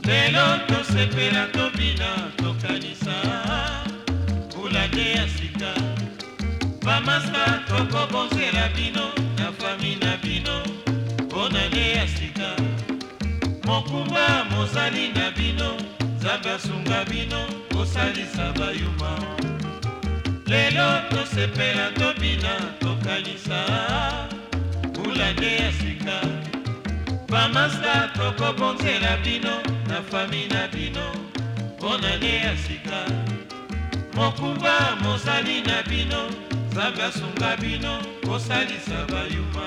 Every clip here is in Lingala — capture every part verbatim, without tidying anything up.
lelo tosepela tobina tokanisa bulande ya sika bamasta tokobonzela bino na fami na bino bonane ya sika mokumba mozali na bino nzambe asunga bino kosalisa bayuma lelo tosepela tobina tokanisa bulande ya sika bamasta tokobonzela bino na fami na bino bonane ya sika mokumba mozali na bino nzambe asunga bino kosalisa bayuma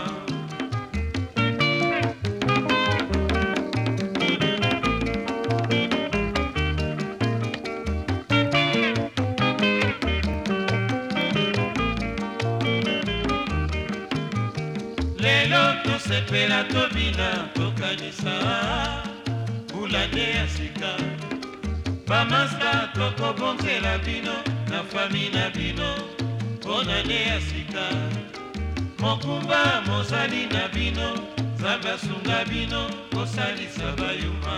lelo tosepela tobina tokanisa bulande ya sika bamasta tokobonzela bino na fami na bino bonane ya sika mokumba mozali na bino nzambe asunga bino kosalisa bayuma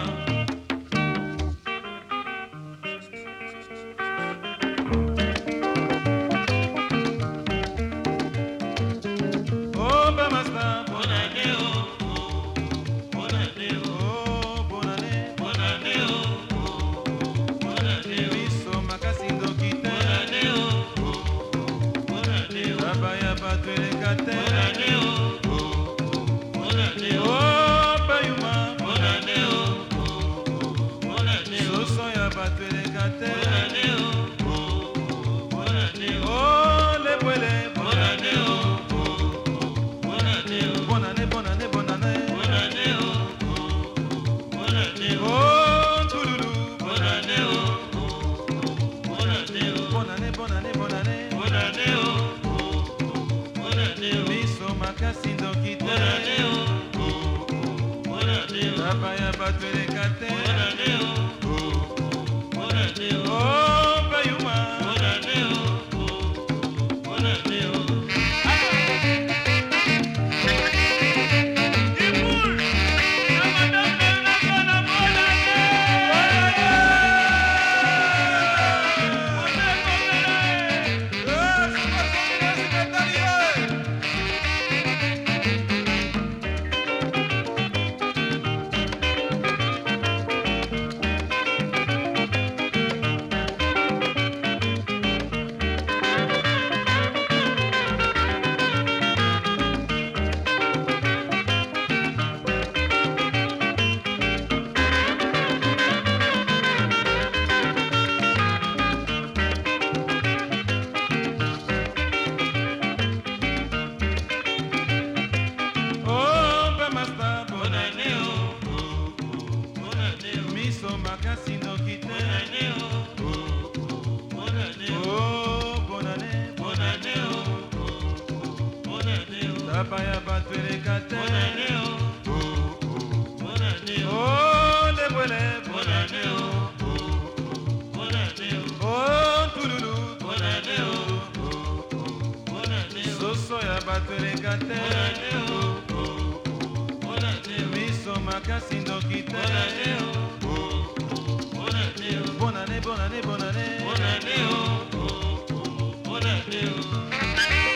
Bonne année, bonne année, bonne année. Bonne année, oh, bonne année, oh.